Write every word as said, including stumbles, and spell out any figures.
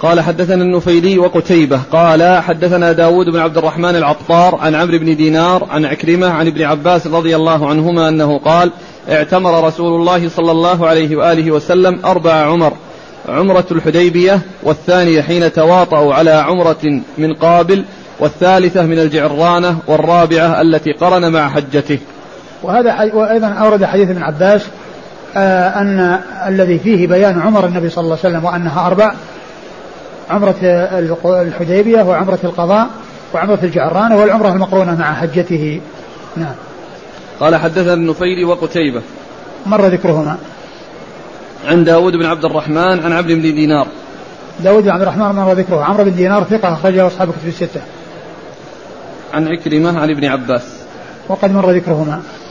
قال حدثنا النفيلي وقتيبة قال حدثنا داود بن عبد الرحمن العطار عن عمرو بن دينار عن عكرمة عن ابن عباس رضي الله عنهما أنه قال اعتمر رسول الله صلى الله عليه وآله وسلم أربع عمر، عمرة الحديبية، والثانية حين تواطؤوا على عمرة من قابل، والثالثة من الجعرانة، والرابعة التي قرن مع حجته. وهذا حي... وأيضا أورد حديث ابن عباس آه أن الذي فيه بيان عمر النبي صلى الله عليه وسلم وأنها أربع: عمرة الحديبية، وعمرة القضاء، وعمرة الجعرانة، والعمرة المقرونة مع حجته. نعم. قال حدثنا النفيلي وقتيبة مر ذكرهما. عن داود بن عبد الرحمن عن عبد بن دينار. داود بن عبد الرحمن مر ذكره. عمرو بن دينار ثقة أخرجه أصحاب كتب الستة. عن عكرمة عن ابن عباس وقد مر ذكرهما.